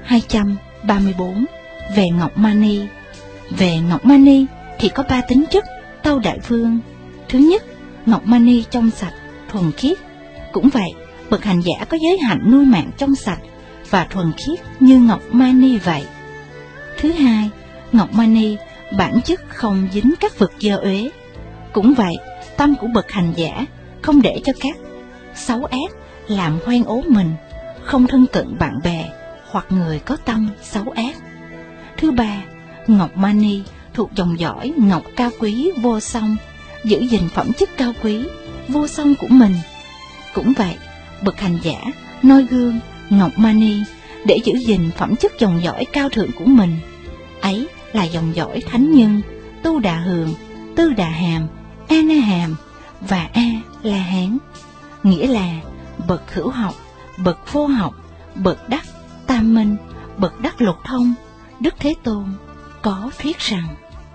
234. Về ngọc mani. Về ngọc mani thì có 3 tính chất, tâu đại vương. Thứ nhất, ngọc mani trong sạch, thuần khiết. Cũng vậy, bậc hành giả có giới hạnh nuôi mạng trong sạch và thuần khiết như ngọc mani vậy. Thứ hai, ngọc mani bản chất không dính các vật dơ uế. Cũng vậy, tâm của bậc hành giả không để cho các xấu ác làm hoen ố mình, không thân cận bạn bè hoặc người có tâm xấu ác. Thứ ba, ngọc mani thuộc dòng dõi ngọc cao quý vô song, giữ gìn phẩm chất cao quý vô song của mình. Cũng vậy, bậc hành giả noi gương ngọc mani để giữ gìn phẩm chất dòng dõi cao thượng của mình. Ấy là dòng dõi thánh nhân Tu Đà Hường, Tư Đà Hàm, A Na Hàm và A La Hán. Nghĩa là bậc hữu học, bậc vô học, bậc đắc tam minh, bậc đắc lục thông. Đức Thế Tôn có thuyết rằng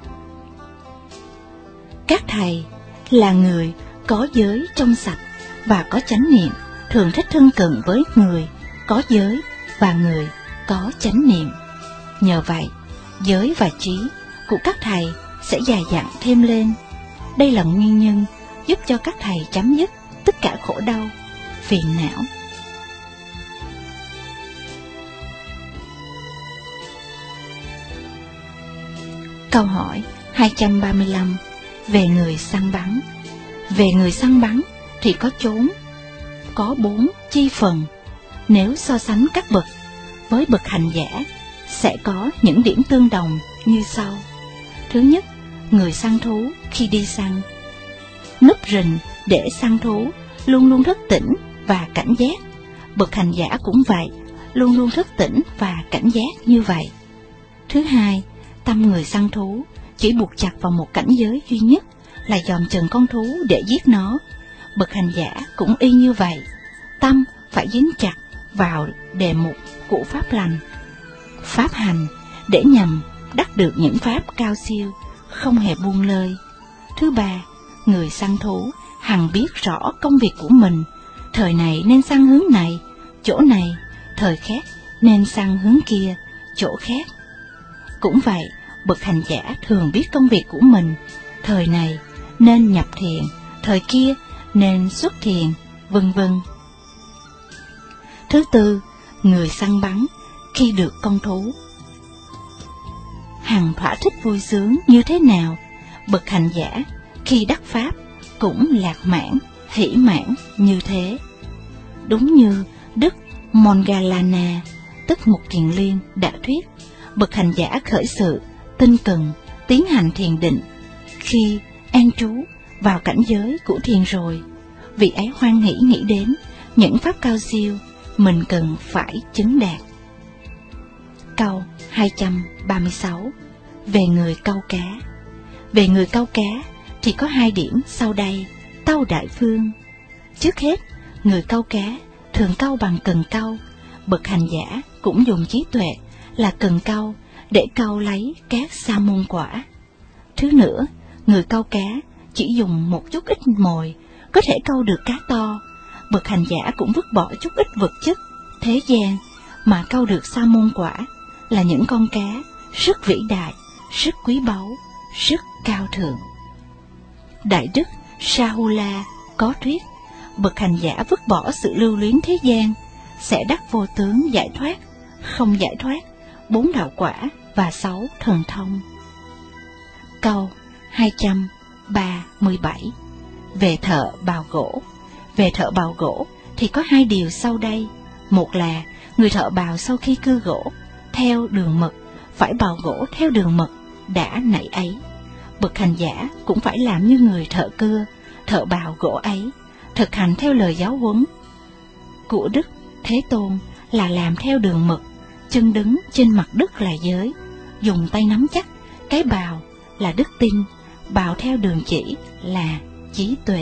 các thầy là người có giới trong sạch và có chánh niệm, thường thích thân cận với người có giới và người có chánh niệm. Nhờ vậy, giới và trí của các thầy sẽ dày dặn thêm lên. Đây là nguyên nhân giúp cho các thầy chấm dứt tất cả khổ đau, phiền não. Câu hỏi 235. Về người săn bắn. Về người săn bắn thì có chốn, có 4 chi phần. Nếu so sánh các bậc với bậc hành giả, sẽ có những điểm tương đồng như sau. Thứ nhất, người săn thú khi đi săn, núp rình để săn thú, luôn luôn thức tỉnh và cảnh giác. Bậc hành giả cũng vậy, luôn luôn thức tỉnh và cảnh giác như vậy. Thứ hai, tâm người săn thú chỉ buộc chặt vào một cảnh giới duy nhất là dòm chừng con thú để giết nó. Bậc hành giả cũng y như vậy, tâm phải dính chặt vào đề mục của pháp lành, pháp hành để nhằm đắc được những pháp cao siêu, không hề buông lơi. Thứ ba, người săn thú hằng biết rõ công việc của mình, thời này nên săn hướng này, chỗ này, thời khác nên săn hướng kia, chỗ khác. Cũng vậy, bậc hành giả thường biết công việc của mình, thời này nên nhập thiền, thời kia nên xuất thiền, vân vân. Thứ tư, người săn bắn khi được con thú hằng thỏa thích vui sướng như thế nào, bậc hành giả khi đắc pháp cũng lạc mãn, hỷ mãn như thế. Đúng như Đức Moggallana, tức Mục Kiền Liên đã thuyết, bậc hành giả khởi sự tinh cần tiến hành thiền định, khi an trú vào cảnh giới của thiền rồi, vị ấy hoan hỷ nghĩ đến những pháp cao siêu mình cần phải chứng đạt. Câu 236. Về người câu cá. Về người câu cá thì có 2 điểm sau đây, tâu đại phương. Trước hết, người câu cá thường câu bằng cần câu. Bậc hành giả cũng dùng trí tuệ là cần câu để câu lấy các sa môn quả. Thứ nữa, người câu cá chỉ dùng một chút ít mồi có thể câu được cá to. Bậc hành giả cũng vứt bỏ chút ít vật chất thế gian mà câu được sa môn quả, là những con cá rất vĩ đại, rất quý báu, rất cao thượng. Đại đức Sahula có thuyết, bậc hành giả vứt bỏ sự lưu luyến thế gian sẽ đắc vô tướng giải thoát, không giải thoát, 4 đạo quả và 6 thần thông. Câu 237. Về thợ bào gỗ. Về thợ bào gỗ thì có 2 điều sau đây. Một là người thợ bào sau khi cưa gỗ theo đường mật phải bào gỗ theo đường mật đã nảy ấy. Bậc hành giả cũng phải làm như người thợ cưa, thợ bào gỗ ấy, thực hành theo lời giáo huấn của Đức Thế Tôn là làm theo đường mật, chân đứng trên mặt đất là giới, dùng tay nắm chắc, cái bào là đức tin, bào theo đường chỉ là trí tuệ.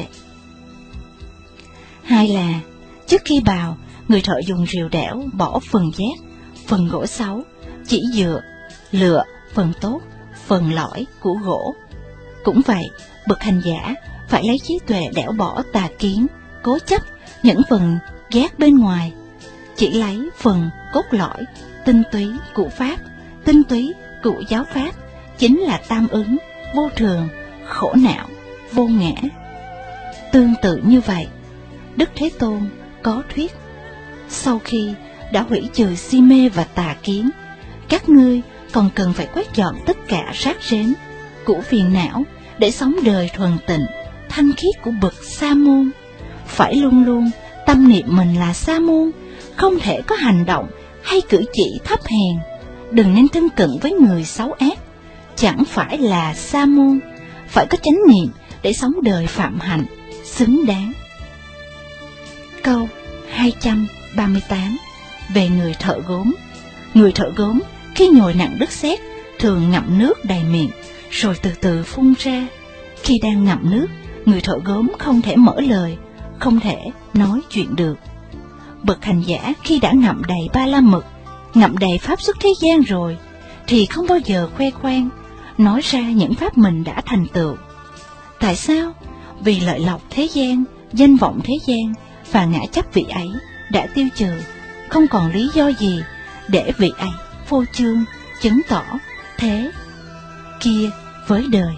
Hai là trước khi bào, người thợ dùng rìu đẽo bỏ phần giác, phần gỗ xấu, chỉ dựa, lựa phần tốt, phần lõi của gỗ. Cũng vậy, bậc hành giả phải lấy trí tuệ đẽo bỏ tà kiến, cố chấp những phần giác bên ngoài, chỉ lấy phần cốt lõi, tinh túy của Pháp, tinh túy của giáo Pháp chính là tam ứng, vô thường, khổ não, vô ngã. Tương tự như vậy, Đức Thế Tôn có thuyết: sau khi đã hủy trừ si mê và tà kiến, các ngươi còn cần phải quét dọn tất cả rác rến của phiền não để sống đời thuần tịnh, thanh khiết của bậc sa môn. Phải luôn luôn tâm niệm mình là sa môn, không thể có hành động hay cử chỉ thấp hèn. Đừng nên thân cận với người xấu ác, chẳng phải là sa môn. Phải có chánh niệm để sống đời phạm hạnh xứng đáng. Câu 238 về người thợ gốm. Người thợ gốm khi nhồi nặng đất sét thường ngậm nước đầy miệng, rồi từ từ phun ra. Khi đang ngậm nước, người thợ gốm không thể mở lời, không thể nói chuyện được. Bậc hành giả khi đã ngậm đầy ba la mật, ngậm đầy pháp xuất thế gian rồi, thì không bao giờ khoe khoang, nói ra những pháp mình đã thành tựu. Tại sao? Vì lợi lộc thế gian, danh vọng thế gian và ngã chấp vị ấy đã tiêu trừ, không còn lý do gì để vị ấy phô trương, chứng tỏ thế kia với đời.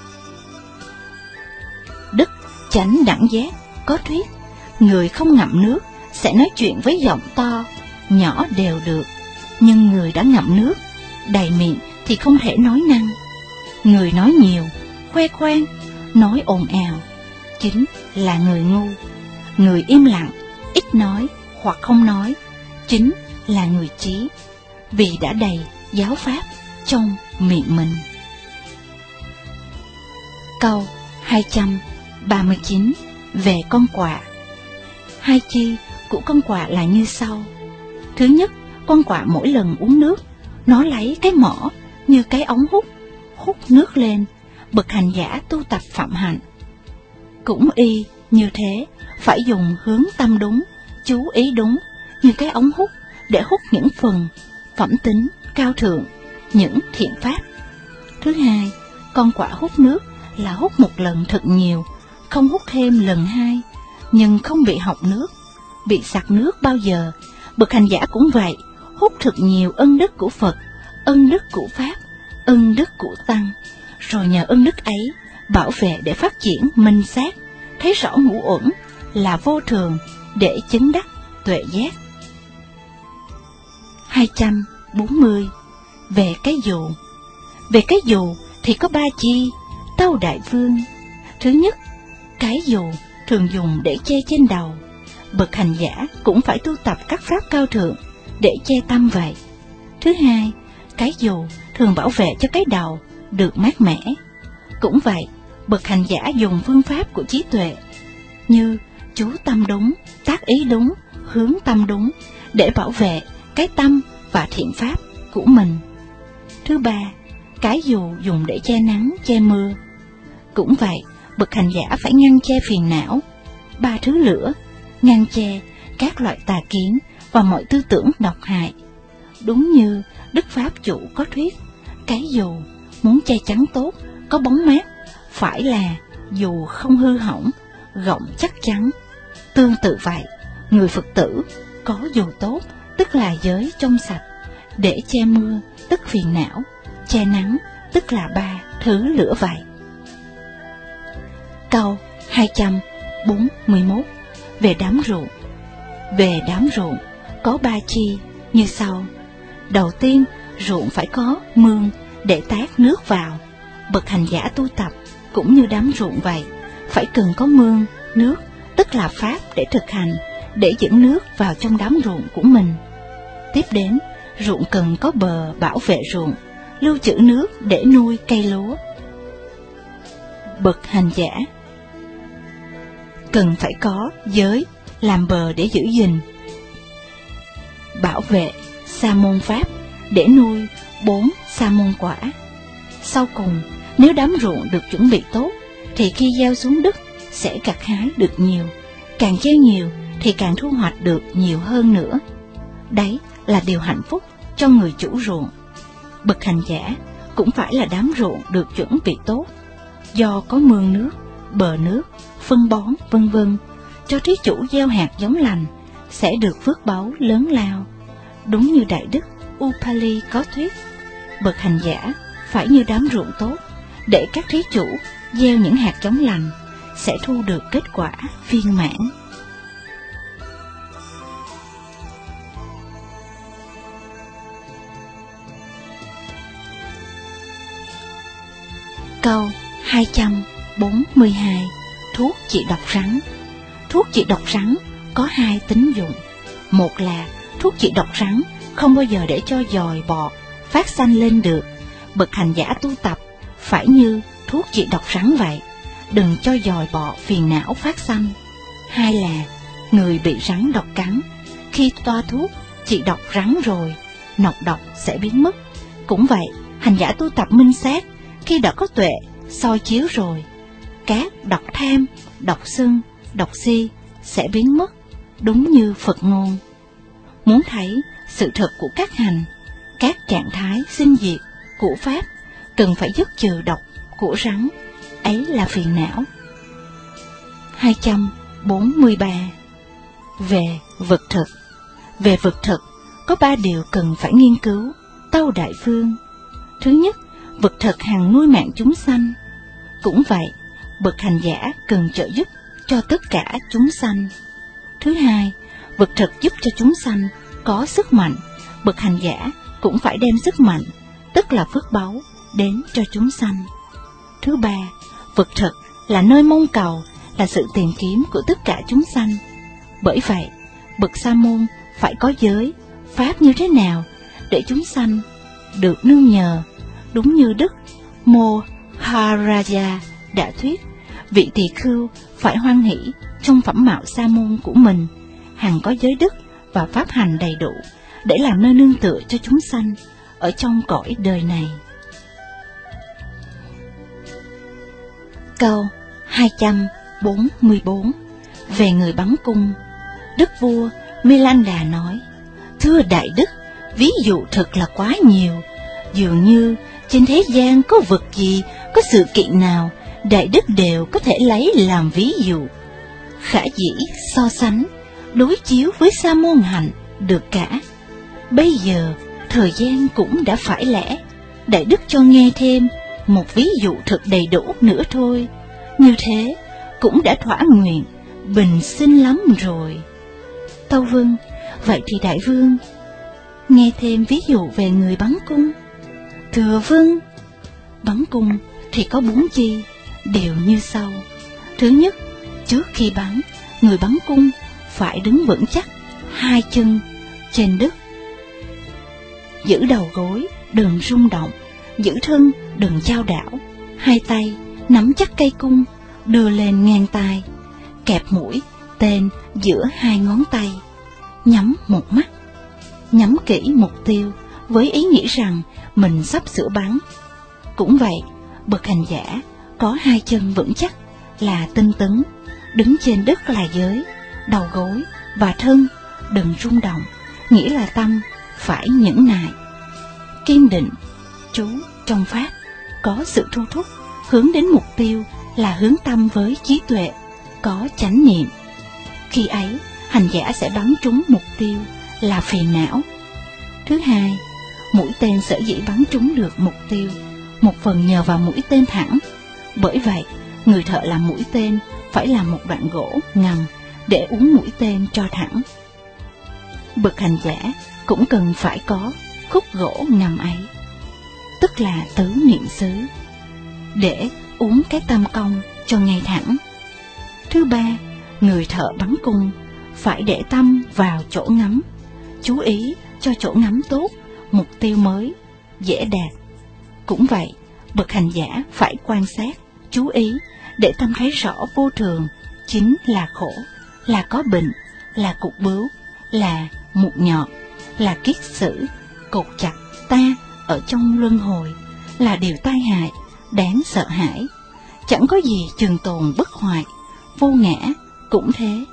Đức Chánh Đẳng Giác có thuyết: người không ngậm nước sẽ nói chuyện với giọng to, nhỏ đều được, nhưng người đã ngậm nước đầy miệng thì không thể nói năng. Người nói nhiều, khoe khoang, nói ồn ào chính là người ngu. Người im lặng, ít nói hoặc không nói chính là người trí, vì đã đầy giáo pháp trong miệng mình. Câu 239 về con quạ. Hai chi của con quạ là như sau. Thứ nhất, con quạ mỗi lần uống nước, nó lấy cái mỏ như cái ống hút nước lên. Bậc hành giả tu tập phạm hạnh cũng y như thế, phải dùng hướng tâm đúng, chú ý đúng như cái ống hút để hút những phần phẩm tính cao thượng, những thiện pháp. Thứ hai, con quạ hút nước là hút một lần thật nhiều, không hút thêm lần hai, nhưng không bị họng nước, bị sặc nước bao giờ. Bậc hành giả cũng vậy, hút thật nhiều ân đức của Phật, ân đức của Pháp, ân đức của Tăng, rồi nhờ ân đức ấy bảo vệ để phát triển minh sát, thấy rõ ngũ uẩn là vô thường để chứng đắc tuệ giác. 240 về cái dù. Về cái dù thì có ba chi, tâu đại vương. Thứ nhất, cái dù thường dùng để che trên đầu. Bậc hành giả cũng phải tu tập các pháp cao thượng để che tâm vậy. Thứ hai, cái dù thường bảo vệ cho cái đầu được mát mẻ. Cũng vậy, bậc hành giả dùng phương pháp của trí tuệ như chú tâm đúng, tác ý đúng, hướng tâm đúng để bảo vệ cái tâm và thiện pháp của mình. Thứ ba, cái dù dùng để che nắng, che mưa. Cũng vậy, bậc hành giả phải ngăn che phiền não, ba thứ lửa, ngăn che các loại tà kiến và mọi tư tưởng độc hại. Đúng như Đức Pháp Chủ có thuyết, cái dù muốn che chắn tốt, có bóng mát, phải là dù không hư hỏng, gọng chắc chắn. Tương tự vậy, người Phật tử có dù tốt, tức là giới trong sạch, để che mưa, tức phiền não, che nắng, tức là ba thứ lửa vậy. Câu 241 về đám ruộng. Về đám ruộng có ba chi như sau. Đầu tiên, ruộng phải có mương để tát nước vào. Bậc hành giả tu tập cũng như đám ruộng vậy, phải cần có mương, nước, tức là pháp để thực hành, để dẫn nước vào trong đám ruộng của mình. Tiếp đến, ruộng cần có bờ bảo vệ ruộng, lưu trữ nước để nuôi cây lúa. Bậc hành giả cần phải có giới làm bờ để giữ gìn, bảo vệ sa môn pháp để nuôi 4 sa môn quả. Sau cùng, nếu đám ruộng được chuẩn bị tốt, thì khi gieo xuống đất sẽ gặt hái được nhiều, càng gieo nhiều thì càng thu hoạch được nhiều hơn nữa. Đấy là điều hạnh phúc cho người chủ ruộng. Bậc hành giả cũng phải là đám ruộng được chuẩn bị tốt, do có mương nước, bờ nước, phân bón vân vân, cho thí chủ gieo hạt giống lành sẽ được phước báu lớn lao. Đúng như Đại Đức Upali có thuyết, bậc hành giả phải như đám ruộng tốt, để các thí chủ gieo những hạt giống lành, sẽ thu được kết quả viên mãn. Câu 242. Thuốc trị độc rắn. Thuốc trị độc rắn có hai tính dụng. Một là thuốc trị độc rắn không bao giờ để cho giòi bọ phát sanh lên được. Bậc hành giả tu tập phải như thuốc trị độc rắn vậy, đừng cho giòi bọ phiền não phát sanh. Hai là người bị rắn độc cắn, khi toa thuốc trị độc rắn rồi, nọc độc sẽ biến mất. Cũng vậy, hành giả tu tập minh sát, khi đã có tuệ soi chiếu rồi, các độc tham, độc sân, độc si sẽ biến mất, đúng như Phật ngôn. Muốn thấy sự thật của các hành, các trạng thái sinh diệt của Pháp, cần phải dứt trừ độc của rắn, ấy là phiền não. 243. Về vật thực. Về vật thực, có 3 điều cần phải nghiên cứu, tâu đại phương. Thứ nhất, vật thực hằng nuôi mạng chúng sanh. Cũng vậy, bậc hành giả cần trợ giúp cho tất cả chúng sanh. Thứ hai, vật thực giúp cho chúng sanh có sức mạnh, bậc hành giả cũng phải đem sức mạnh, tức là phước báu, đến cho chúng sanh. Thứ ba, vật thực là nơi mong cầu, là sự tìm kiếm của tất cả chúng sanh. Bởi vậy, bậc sa môn phải có giới, pháp như thế nào để chúng sanh được nương nhờ, đúng như Đức Moharaja đã thuyết, vị tỳ khưu phải hoan hỷ trong phẩm mạo sa môn của mình, hằng có giới đức và pháp hành đầy đủ, để làm nơi nương tựa cho chúng sanh ở trong cõi đời này. Câu 244. Về người bắn cung, Đức vua Milanda nói: Thưa Đại Đức, ví dụ thật là quá nhiều. Dường như trên thế gian có vật gì, có sự kiện nào, Đại Đức đều có thể lấy làm ví dụ. Khả dĩ so sánh, đối chiếu với sa môn hạnh được cả. Bây giờ, thời gian cũng đã phải lẽ, Đại Đức cho nghe thêm một ví dụ thật đầy đủ nữa thôi. Như thế, cũng đã thỏa nguyện, bình sinh lắm rồi. Tâu vâng, vậy thì Đại Vương, nghe thêm ví dụ về người bắn cung. Thưa vâng. Bắn cung thì có 4 chi, đều như sau. Thứ nhất, trước khi bắn, người bắn cung phải đứng vững chắc 2 chân trên đất, giữ đầu gối đừng rung động, giữ thân đừng chao đảo, 2 tay nắm chắc cây cung, đưa lên ngang tai, kẹp mũi tên giữa 2 ngón tay, nhắm một mắt, nhắm kỹ mục tiêu với ý nghĩ rằng mình sắp sửa bắn. Cũng vậy, bậc hành giả có 2 chân vững chắc là tinh tấn, đứng trên đất là giới, đầu gối và thân đừng rung động, nghĩa là tâm phải nhẫn nại, kiên định, trú trong pháp, có sự thu thúc, hướng đến mục tiêu là hướng tâm với trí tuệ, có chánh niệm. Khi ấy, hành giả sẽ bắn trúng mục tiêu là phiền não. Thứ hai, mũi tên sở dĩ bắn trúng được mục tiêu, một phần nhờ vào mũi tên thẳng. Bởi vậy, người thợ làm mũi tên phải làm một đoạn gỗ ngầm để uốn mũi tên cho thẳng. Bậc hành giả cũng cần phải có khúc gỗ ngầm ấy, tức là tứ niệm xứ, để uốn cái tâm cong cho ngay thẳng. Thứ ba, người thợ bắn cung phải để tâm vào chỗ ngắm, chú ý cho chỗ ngắm tốt, mục tiêu mới, dễ đạt. Cũng vậy, bậc hành giả phải quan sát, chú ý để tâm thấy rõ vô thường chính là khổ, là có bệnh, là cục bướu, là mụn nhọt, là kiết sử, cột chặt ta ở trong luân hồi, là điều tai hại, đáng sợ hãi. Chẳng có gì trường tồn bất hoại, vô ngã cũng thế.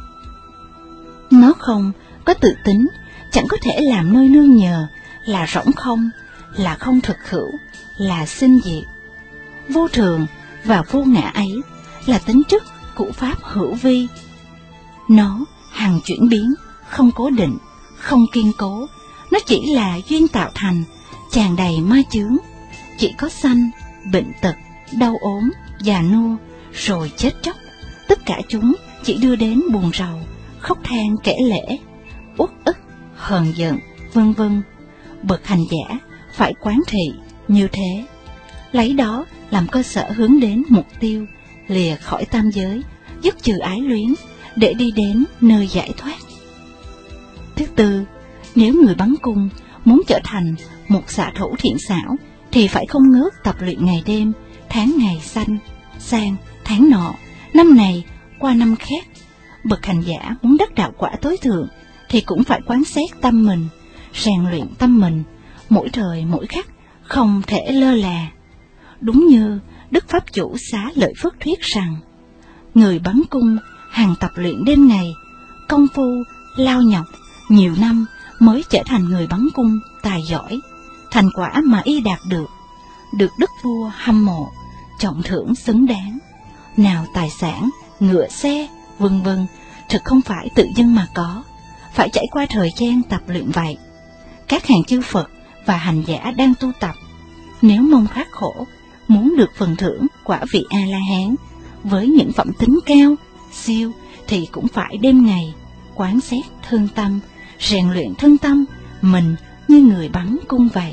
Nó không có tự tính, chẳng có thể làm nơi nương nhờ, là rỗng không, là không thực hữu, là sinh diệt. Vô thường và vô ngã ấy là tính chất của pháp hữu vi. Nó hằng chuyển biến, không cố định, không kiên cố, Nó chỉ là duyên tạo thành, tràn đầy ma chướng. Chỉ có sanh, bệnh tật, đau ốm, già nua, rồi chết chóc. Tất cả chúng chỉ đưa đến buồn rầu, khóc than kể lể, uất ức, hờn giận, vân vân. Bậc hành giả phải quán thị như thế, lấy đó làm cơ sở hướng đến mục tiêu, lìa khỏi tam giới, dứt trừ ái luyến, để đi đến nơi giải thoát. Thứ tư, nếu người bắn cung muốn trở thành một xạ thủ thiện xảo, thì phải không ngớt tập luyện ngày đêm, tháng ngày sanh sang tháng nọ, năm này qua năm khác. Bậc hành giả muốn đắc đạo quả tối thượng, thì cũng phải quán xét tâm mình, rèn luyện tâm mình, mỗi thời mỗi khắc, không thể lơ là. Đúng như Đức Pháp Chủ Xá Lợi Phất thuyết rằng, người bắn cung hàng tập luyện đêm ngày, công phu lao nhọc nhiều năm mới trở thành người bắn cung tài giỏi. Thành quả mà y đạt được đức vua hâm mộ, trọng thưởng xứng đáng. Nào tài sản, ngựa xe, vân vân, thực không phải tự dưng mà có, phải trải qua thời gian tập luyện vậy. Các hàng chư Phật và hành giả đang tu tập, nếu mong khắc khổ, muốn được phần thưởng quả vị A-la-hán với những phẩm tính cao, siêu, thì cũng phải đêm ngày quán xét thân tâm, rèn luyện thân tâm mình như người bắn cung vậy.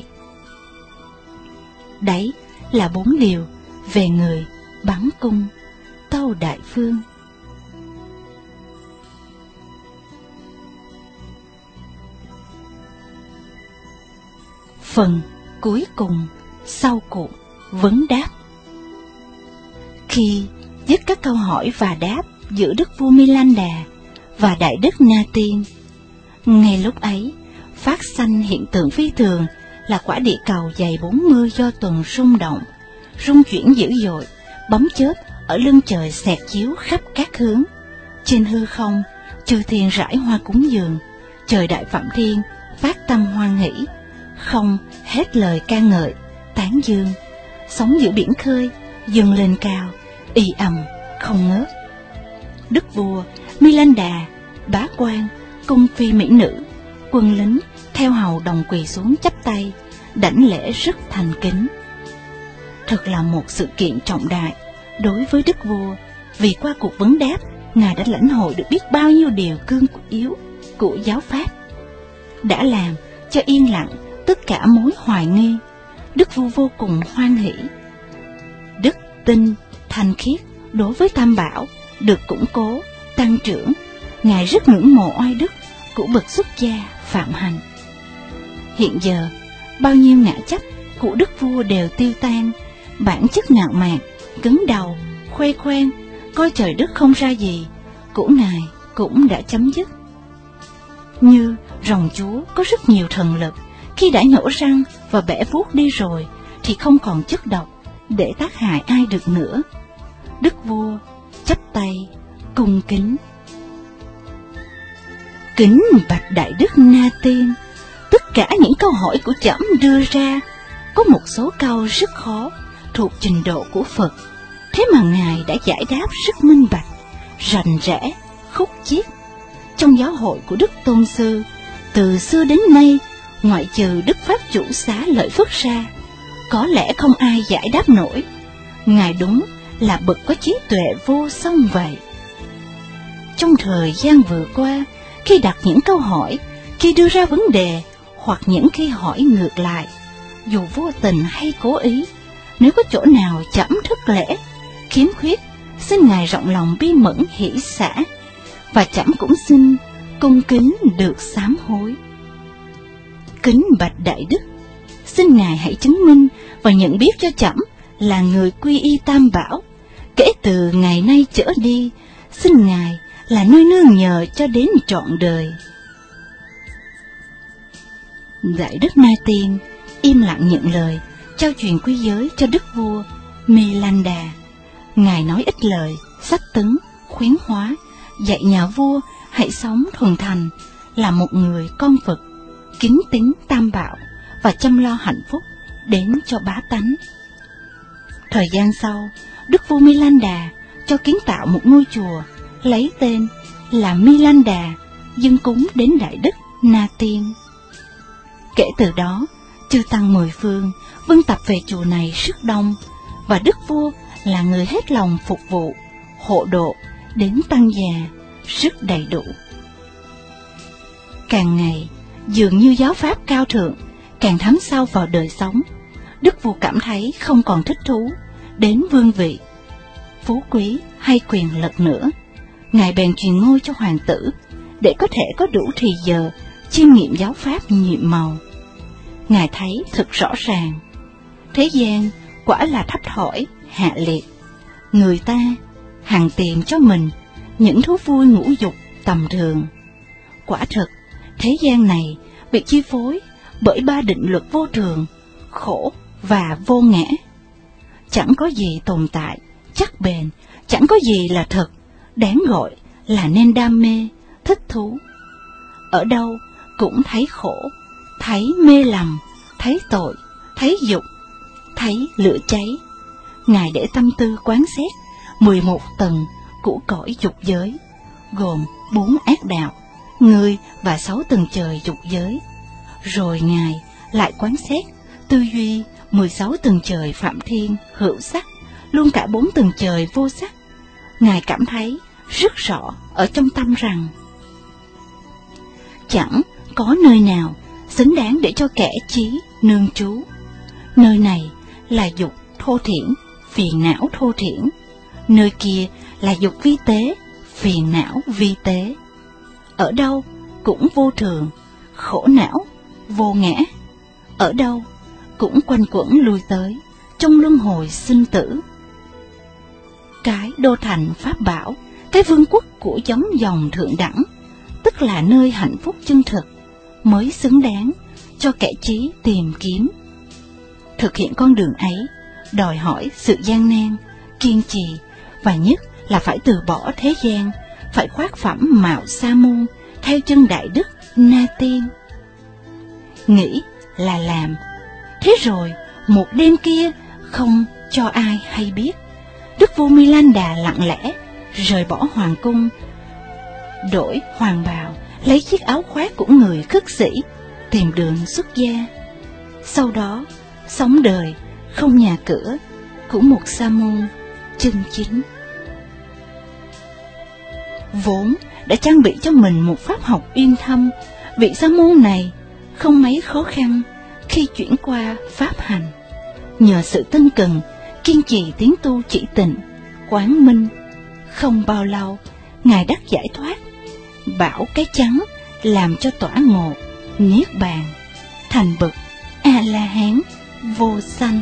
Đấy là 4 điều về người bắn cung Tâu Đại Phương. Phần cuối cùng sau cuộc vấn đáp. Khi dứt các câu hỏi và đáp giữa Đức vua Milanda và Đại Đức Na Tiên, ngay lúc ấy phát sanh hiện tượng phi thường là quả địa cầu dày 40 do tuần rung động, rung chuyển dữ dội, bóng chớp ở lưng trời xẹt chiếu khắp các hướng. Trên hư không, chư thiên rải hoa cúng dường, trời đại phạm thiên phát tâm hoan hỷ, không hết lời ca ngợi, tán dương. Sóng giữa biển khơi dâng lên cao, ì ầm không ngớt. Đức vua Milanda, bá quan, cung phi mỹ nữ, quân lính theo hầu đồng quỳ xuống chắp tay, đảnh lễ rất thành kính. Thật là một sự kiện trọng đại đối với đức vua, vì qua cuộc vấn đáp, ngài đã lãnh hội được biết bao nhiêu điều cương yếu của giáo pháp, đã làm cho yên lặng tất cả mối hoài nghi. Đức vua vô cùng hoan hỷ. Đức tin thanh khiết đối với Tam Bảo được củng cố, tăng trưởng. Ngài rất ngưỡng mộ oai đức của bậc xuất gia phạm hạnh. Hiện giờ, bao nhiêu ngã chấp của đức vua đều tiêu tan, bản chất ngạo mạn, cứng đầu, khoe khoang, coi trời đất không ra gì của ngài cũng đã chấm dứt. Như rồng chúa có rất nhiều thần lực, khi đã nhổ răng và bẻ vuốt đi rồi thì không còn chất độc để tác hại ai được nữa. Đức vua chắp tay cung kính: Kính bạch Đại Đức Na Tiên, tất cả những câu hỏi của trẫm đưa ra có một số câu rất khó, thuộc trình độ của Phật, thế mà ngài đã giải đáp rất minh bạch, rành rẽ, khúc chiết. Trong giáo hội của Đức Tôn Sư, từ xưa đến nay, ngoại trừ Đức Pháp Chủ Xá Lợi Phất ra, có lẽ không ai giải đáp nổi. Ngài đúng là bậc có trí tuệ vô song vậy. Trong thời gian vừa qua, khi đặt những câu hỏi, khi đưa ra vấn đề, hoặc những khi hỏi ngược lại, dù vô tình hay cố ý, nếu có chỗ nào trẫm thất lễ, khiếm khuyết, xin ngài rộng lòng bi mẫn hỷ xả, và trẫm cũng xin cung kính được sám hối. Kính bạch Đại Đức, xin ngài hãy chứng minh và nhận biết cho trẫm là người quy y Tam Bảo. Kể từ ngày nay trở đi, xin ngài là nơi nương nhờ cho đến trọn đời. Đại Đức Na Tiên im lặng nhận lời, trao truyền quy giới cho đức vua Milanda. Ngài nói ít lời, sách tấn, khuyến hóa, dạy nhà vua hãy sống thuần thành, là một người con Phật, kính tín Tam Bảo và chăm lo hạnh phúc đến cho bá tánh. Thời gian sau, đức vua Milanda cho kiến tạo một ngôi chùa, lấy tên là Milanda, dâng cúng đến Đại Đức Na Tiên. Kể từ đó, chư tăng mười phương vân tập về chùa này rất đông, và đức vua là người hết lòng phục vụ, hộ độ đến tăng già rất đầy đủ. Càng ngày, dường như giáo pháp cao thượng càng thấm sâu vào đời sống, đức vua cảm thấy không còn thích thú đến vương vị, phú quý hay quyền lực nữa. Ngài bèn truyền ngôi cho hoàng tử để có thể có đủ thì giờ chiêm nghiệm giáo pháp nhiệm màu. Ngài thấy thực rõ ràng, thế gian quả là thấp thỏi, hạ liệt. Người ta hằng tìm cho mình những thú vui ngũ dục tầm thường. Quả thực, thế gian này bị chi phối bởi ba định luật vô thường, khổ và vô ngã. Chẳng có gì tồn tại, chắc bền, chẳng có gì là thật, đáng gọi là nên đam mê, thích thú. Ở đâu cũng thấy khổ, thấy mê lầm, thấy tội, thấy dục, thấy lửa cháy. Ngài để tâm tư quán xét 11 tầng của cõi dục giới, gồm 4 ác đạo, người và 6 tầng trời dục giới. Rồi Ngài lại quán xét, tư duy 16 tầng trời phạm thiên, hữu sắc, luôn cả 4 tầng trời vô sắc. Ngài cảm thấy rất rõ ở trong tâm rằng chẳng có nơi nào xứng đáng để cho kẻ trí nương trú. Nơi này là dục thô thiển, phiền não thô thiển. Nơi kia là dục vi tế, phiền não vi tế. Ở đâu cũng vô thường, khổ não, vô ngã. Ở đâu cũng quanh quẩn lui tới trong luân hồi sinh tử. Cái đô thành pháp bảo, cái vương quốc của giống dòng thượng đẳng, tức là nơi hạnh phúc chân thực, mới xứng đáng cho kẻ trí tìm kiếm. Thực hiện con đường ấy đòi hỏi sự gian nan, kiên trì, và nhất là phải từ bỏ thế gian, phải khoác phẩm mạo sa môn theo chân đại đức Na Tiên. Nghĩ là làm. Thế rồi một đêm kia, không cho ai hay biết, đức vua Milanda lặng lẽ rời bỏ hoàng cung, đổi hoàng bào, lấy chiếc áo khoác của người khất sĩ, tìm đường xuất gia. Sau đó sống đời không nhà cửa của một sa môn chân chính. Vốn đã trang bị cho mình một pháp học uyên thâm, vị sa môn này không mấy khó khăn khi chuyển qua pháp hành. Nhờ sự tinh cần, kiên trì tiến tu chỉ tịnh, quán minh, không bao lâu Ngài đắc giải thoát, bảo cái trắng làm cho tỏa ngộ, niết bàn, thành bậc A-la-hán vô sanh.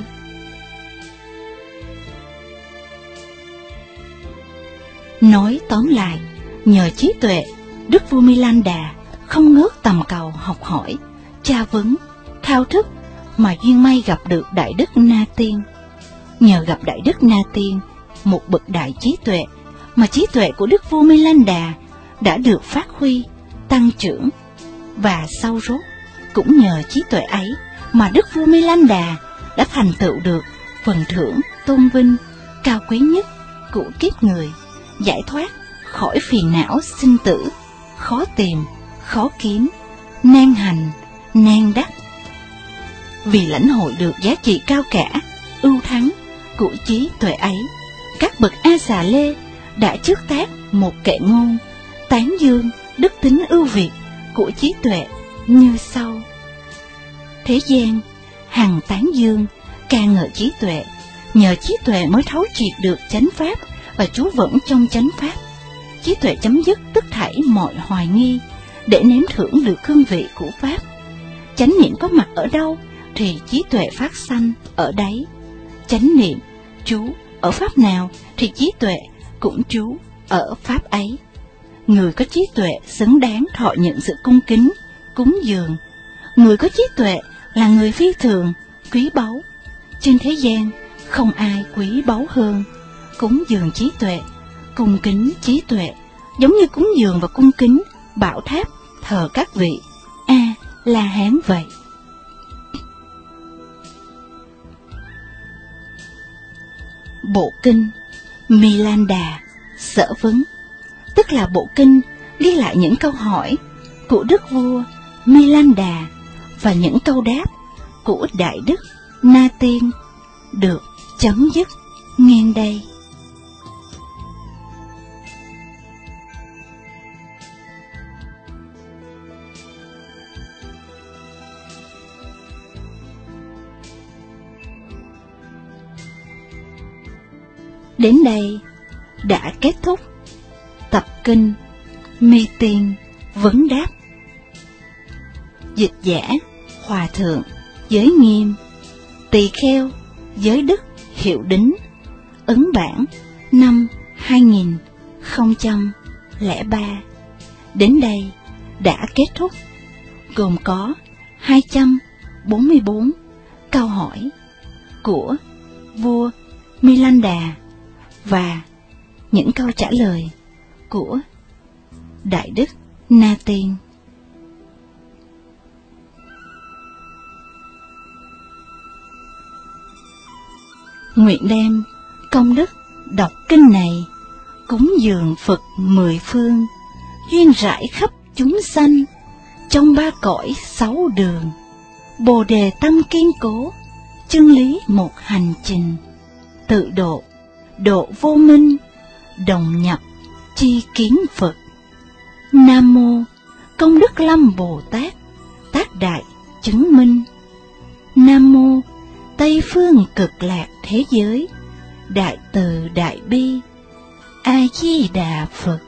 Nói tóm lại, nhờ trí tuệ, đức vua Milanda không ngớt tầm cầu học hỏi, tra vấn, thao thức, mà duyên may gặp được Đại Đức Na Tiên. Nhờ gặp Đại Đức Na Tiên, một bậc đại trí tuệ, mà trí tuệ của đức vua Milanda đã được phát huy, tăng trưởng. Và sau rốt, cũng nhờ trí tuệ ấy mà đức vua Milanda đã thành tựu được phần thưởng tôn vinh cao quý nhất của kiếp người, giải thoát khỏi phiền não sinh tử, khó tìm, khó kiếm, nan hành, nan đắc. Vì lãnh hội được giá trị cao cả, ưu thắng của trí tuệ ấy, các bậc A Xà Lê đã trước tác một kệ ngôn tán dương đức tính ưu việt của trí tuệ như sau: thế gian hằng tán dương ca ngợi trí tuệ, nhờ trí tuệ mới thấu triệt được chánh pháp và trú vững trong chánh pháp. Trí tuệ chấm dứt tất thảy mọi hoài nghi để nếm thưởng được hương vị của pháp. Chánh niệm có mặt ở đâu thì trí tuệ phát sanh ở đấy. Chánh niệm trú ở pháp nào thì trí tuệ cũng trú ở pháp ấy. Người có trí tuệ xứng đáng thọ nhận sự cung kính, cúng dường. Người có trí tuệ là người phi thường, quý báu. Trên thế gian không ai quý báu hơn. Cúng dường trí tuệ, cung kính trí tuệ, giống như cúng dường và cung kính bảo tháp thờ các vị A-la-hán vậy. Bộ kinh Milanda Sở Vấn, tức là bộ kinh ghi lại những câu hỏi của đức vua Milanda, và những câu đáp của Đại Đức Na Tiên được chấm dứt ngang đây. Đến đây đã kết thúc tập kinh Mi Tiên Vấn Đáp. Dịch giả Hòa Thượng Giới Nghiêm, Tỳ Kheo Giới Đức Hiệu Đính, ấn bản năm 2003. Đến đây đã kết thúc, gồm có 244 câu hỏi của vua Milanda và những câu trả lời của Đại Đức Na Tiên. Nguyện đem công đức đọc kinh này cúng dường Phật mười phương, duyên rải khắp chúng sanh trong ba cõi sáu đường, Bồ đề tâm kiên cố, chân lý một hành trình, tự độ độ vô minh, đồng nhập chi kiến Phật. Nam mô Công Đức Lâm Bồ Tát, tác đại chứng minh. Nam mô Tây phương cực lạc thế giới, đại từ đại bi. A Di Đà Phật.